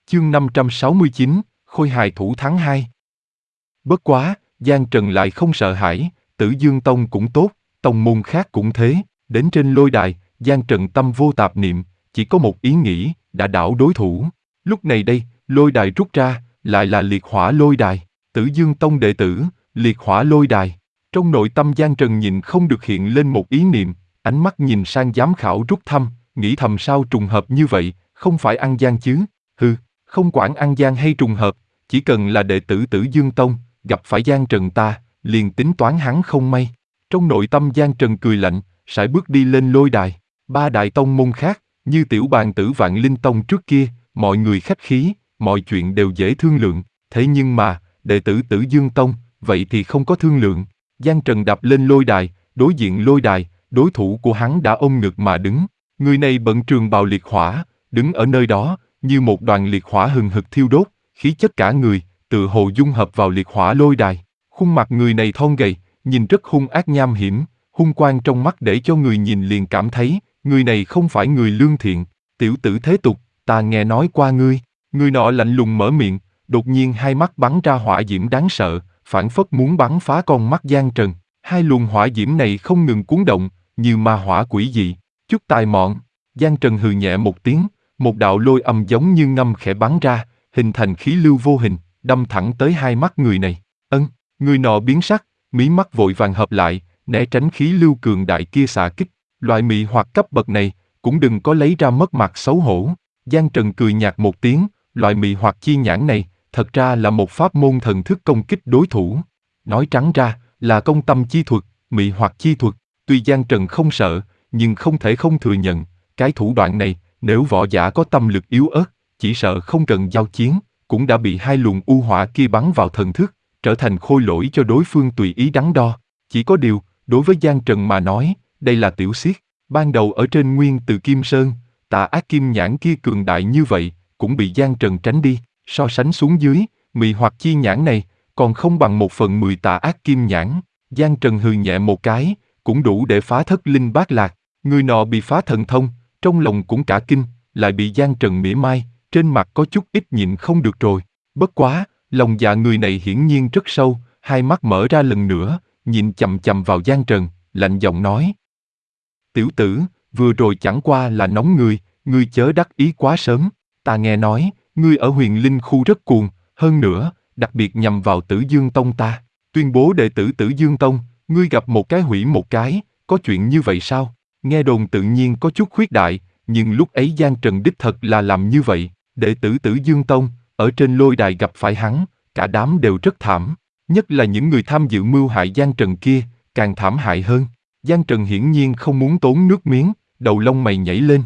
Chương 569, Khôi hài thủ tháng 2. Bất quá, Giang Trần lại không sợ hãi, Tử Dương Tông cũng tốt, tông môn khác cũng thế, đến trên lôi đài, Giang Trần tâm vô tạp niệm, chỉ có một ý nghĩ, đã đảo đối thủ. Lúc này đây, lôi đài rút ra, lại là liệt hỏa lôi đài, Tử Dương Tông đệ tử, liệt hỏa lôi đài. Trong nội tâm Giang Trần nhìn không được hiện lên một ý niệm, ánh mắt nhìn sang giám khảo rút thăm, nghĩ thầm sao trùng hợp như vậy, không phải ăn gian chứ, không quản ăn gian hay trùng hợp, chỉ cần là đệ tử Tử Dương Tông, gặp phải Giang Trần ta, liền tính toán hắn không may. Trong nội tâm Giang Trần cười lạnh, sải bước đi lên lôi đài. Ba đại tông môn khác, như Tiểu Bàn Tử Vạn Linh Tông trước kia, mọi người khách khí, mọi chuyện đều dễ thương lượng. Thế nhưng mà, đệ tử Tử Dương Tông, vậy thì không có thương lượng. Giang Trần đạp lên lôi đài, đối diện lôi đài, đối thủ của hắn đã ôm ngực mà đứng. Người này bận trường bào liệt hỏa, đứng ở nơi đó, như một đoàn liệt hỏa hừng hực thiêu đốt, khí chất cả người, tự hồ dung hợp vào liệt hỏa lôi đài. Khuôn mặt người này thon gầy, nhìn rất hung ác nham hiểm, hung quang trong mắt để cho người nhìn liền cảm thấy, người này không phải người lương thiện. Tiểu tử thế tục, ta nghe nói qua ngươi. Người nọ lạnh lùng mở miệng, đột nhiên hai mắt bắn ra hỏa diễm đáng sợ, phảng phất muốn bắn phá con mắt Giang Trần. Hai luồng hỏa diễm này không ngừng cuốn động, như ma hỏa quỷ dị. Chút tài mọn, Giang Trần hừ nhẹ một tiếng, một đạo lôi âm giống như ngâm khẽ bắn ra, hình thành khí lưu vô hình, đâm thẳng tới hai mắt người này. Người nọ biến sắc, mí mắt vội vàng hợp lại, né tránh khí lưu cường đại kia xạ kích. Loại mị hoặc cấp bậc này, cũng đừng có lấy ra mất mặt xấu hổ. Giang Trần cười nhạt một tiếng, loại mị hoặc chi nhãn này, thật ra là một pháp môn thần thức công kích đối thủ. Nói trắng ra, là công tâm chi thuật, mị hoặc chi thuật. Tuy Giang Trần không sợ, nhưng không thể không thừa nhận, cái thủ đoạn này, nếu võ giả có tâm lực yếu ớt, chỉ sợ không cần giao chiến, cũng đã bị hai luồng u hỏa kia bắn vào thần thức, trở thành khôi lỗi cho đối phương tùy ý đắn đo. Chỉ có điều, đối với Giang Trần mà nói, đây là tiểu xiết. Ban đầu ở trên Nguyên Từ Kim Sơn, tà ác kim nhãn kia cường đại như vậy, cũng bị Giang Trần tránh đi. So sánh xuống dưới, mị hoặc chi nhãn này, còn không bằng 1/10 tà ác kim nhãn. Giang Trần hừ nhẹ một cái, cũng đủ để phá thất linh bát lạc. Người nọ bị phá thần thông, trong lòng cũng cả kinh, lại bị Giang Trần mỉa mai, trên mặt có chút ít nhịn không được rồi. Bất quá, lòng dạ người này hiển nhiên rất sâu, hai mắt mở ra lần nữa, nhìn chằm chằm vào Giang Trần, lạnh giọng nói. Tiểu tử, vừa rồi chẳng qua là nóng người, ngươi chớ đắc ý quá sớm. Ta nghe nói, ngươi ở Huyền Linh khu rất cuồng, hơn nữa, đặc biệt nhằm vào Tử Dương Tông ta. Tuyên bố đệ tử Tử Dương Tông, ngươi gặp một cái hủy một cái, có chuyện như vậy sao? Nghe đồn tự nhiên có chút khuyết đại, nhưng lúc ấy Giang Trần đích thật là làm như vậy. Đệ tử Tử Dương Tông, ở trên lôi đài gặp phải hắn, cả đám đều rất thảm. Nhất là những người tham dự mưu hại Giang Trần kia, càng thảm hại hơn. Giang Trần hiển nhiên không muốn tốn nước miếng, đầu lông mày nhảy lên.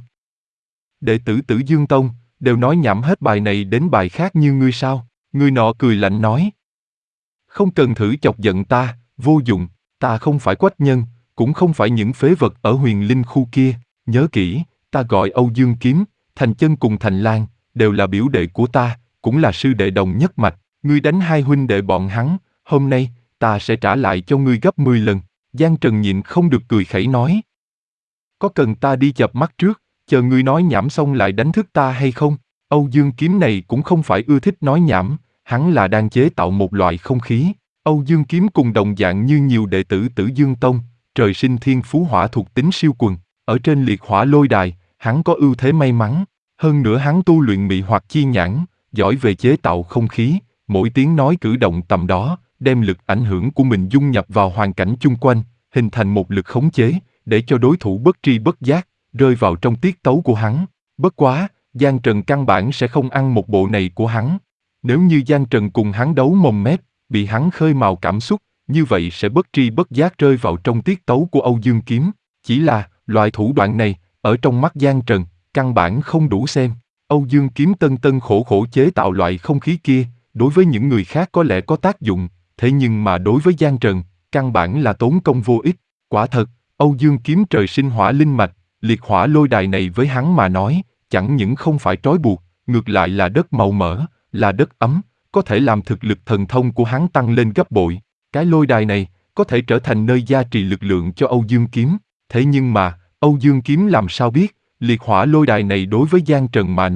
Đệ tử Tử Dương Tông, đều nói nhảm hết bài này đến bài khác như ngươi sao? Người nọ cười lạnh nói. Không cần thử chọc giận ta, vô dụng, ta không phải quách nhân, cũng không phải những phế vật ở Huyền Linh khu kia. Nhớ kỹ, ta gọi Âu Dương Kiếm, Thành Chân cùng Thành Lan, đều là biểu đệ của ta, cũng là sư đệ đồng nhất mạch. Ngươi đánh hai huynh đệ bọn hắn, hôm nay, ta sẽ trả lại cho ngươi gấp 10 lần. Giang Trần nhịn không được cười khẩy nói. Có cần ta đi chợp mắt trước, chờ ngươi nói nhảm xong lại đánh thức ta hay không? Âu Dương Kiếm này cũng không phải ưa thích nói nhảm, hắn là đang chế tạo một loại không khí. Âu Dương Kiếm cùng đồng dạng như nhiều đệ tử Tử Dương Tông, trời sinh thiên phú hỏa thuộc tính siêu quần, ở trên liệt hỏa lôi đài, hắn có ưu thế may mắn. Hơn nữa hắn tu luyện mị hoặc chi nhãn, giỏi về chế tạo không khí, mỗi tiếng nói cử động tầm đó, đem lực ảnh hưởng của mình dung nhập vào hoàn cảnh chung quanh, hình thành một lực khống chế, để cho đối thủ bất tri bất giác, rơi vào trong tiết tấu của hắn. Bất quá, Giang Trần căn bản sẽ không ăn một bộ này của hắn. Nếu như Giang Trần cùng hắn đấu mồm mép, bị hắn khơi mào cảm xúc, như vậy sẽ bất tri bất giác rơi vào trong tiết tấu của Âu Dương Kiếm. Chỉ là, loại thủ đoạn này, ở trong mắt Giang Trần, căn bản không đủ xem. Âu Dương Kiếm tân tân khổ khổ chế tạo loại không khí kia, đối với những người khác có lẽ có tác dụng, thế nhưng mà đối với Giang Trần, căn bản là tốn công vô ích. Quả thật, Âu Dương Kiếm trời sinh hỏa linh mạch, liệt hỏa lôi đài này với hắn mà nói, chẳng những không phải trói buộc, ngược lại là đất màu mỡ, là đất ấm, có thể làm thực lực thần thông của hắn tăng lên gấp bội. Cái lôi đài này, có thể trở thành nơi gia trì lực lượng cho Âu Dương Kiếm. Thế nhưng mà, Âu Dương Kiếm làm sao biết, liệt hỏa lôi đài này đối với Giang Trần mà nói,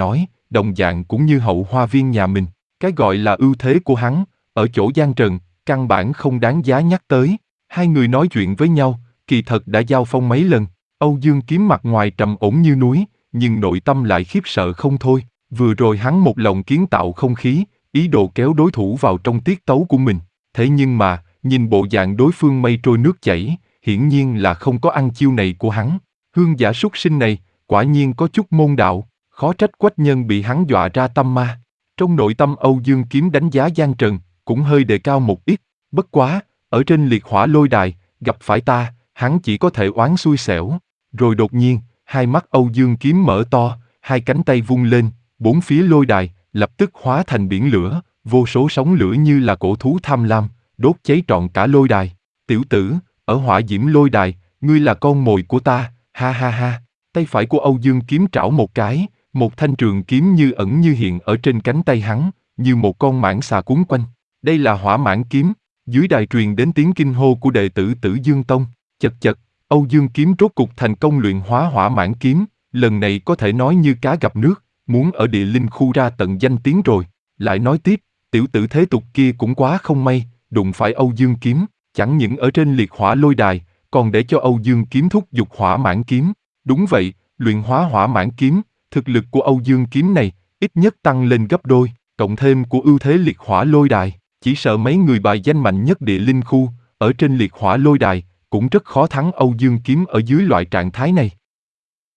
đồng dạng cũng như Hậu Hoa Viên nhà mình. Cái gọi là ưu thế của hắn, ở chỗ Giang Trần, căn bản không đáng giá nhắc tới. Hai người nói chuyện với nhau, kỳ thật đã giao phong mấy lần. Âu Dương Kiếm mặt ngoài trầm ổn như núi, nhưng nội tâm lại khiếp sợ không thôi. Vừa rồi hắn một lòng kiến tạo không khí, ý đồ kéo đối thủ vào trong tiết tấu của mình. Thế nhưng mà, nhìn bộ dạng đối phương mây trôi nước chảy, hiển nhiên là không có ăn chiêu này của hắn. Hương giả súc sinh này, quả nhiên có chút môn đạo, khó trách Quách Nhân bị hắn dọa ra tâm ma. Trong nội tâm Âu Dương Kiếm đánh giá Giang Trần, cũng hơi đề cao một ít, bất quá, ở trên liệt hỏa lôi đài, gặp phải ta, hắn chỉ có thể oán xui xẻo. Rồi đột nhiên, hai mắt Âu Dương Kiếm mở to, hai cánh tay vung lên, bốn phía lôi đài, lập tức hóa thành biển lửa, vô số sóng lửa như là cổ thú tham lam, đốt cháy trọn cả lôi đài. Tiểu tử, ở hỏa diễm lôi đài, ngươi là con mồi của ta, ha ha ha. Tay phải của Âu Dương Kiếm trảo một cái, một thanh trường kiếm như ẩn như hiện ở trên cánh tay hắn, như một con mãng xà cuốn quanh. Đây là hỏa mãng kiếm. Dưới đài truyền đến tiếng kinh hô của đệ tử Tử Dương Tông. Chật chật, Âu Dương Kiếm rốt cục thành công luyện hóa hỏa mãng kiếm, lần này có thể nói như cá gặp nước, muốn ở địa linh khu ra tận danh tiếng rồi. Lại nói tiếp, tiểu tử thế tục kia cũng quá không may, đụng phải Âu Dương Kiếm, chẳng những ở trên liệt hỏa lôi đài, còn để cho Âu Dương Kiếm thúc giục hỏa mãng kiếm. Đúng vậy, luyện hóa hỏa mãng kiếm, thực lực của Âu Dương Kiếm này, ít nhất tăng lên gấp đôi, cộng thêm của ưu thế liệt hỏa lôi đài, chỉ sợ mấy người bài danh mạnh nhất địa linh khu, ở trên liệt hỏa lôi đài, cũng rất khó thắng Âu Dương Kiếm ở dưới loại trạng thái này.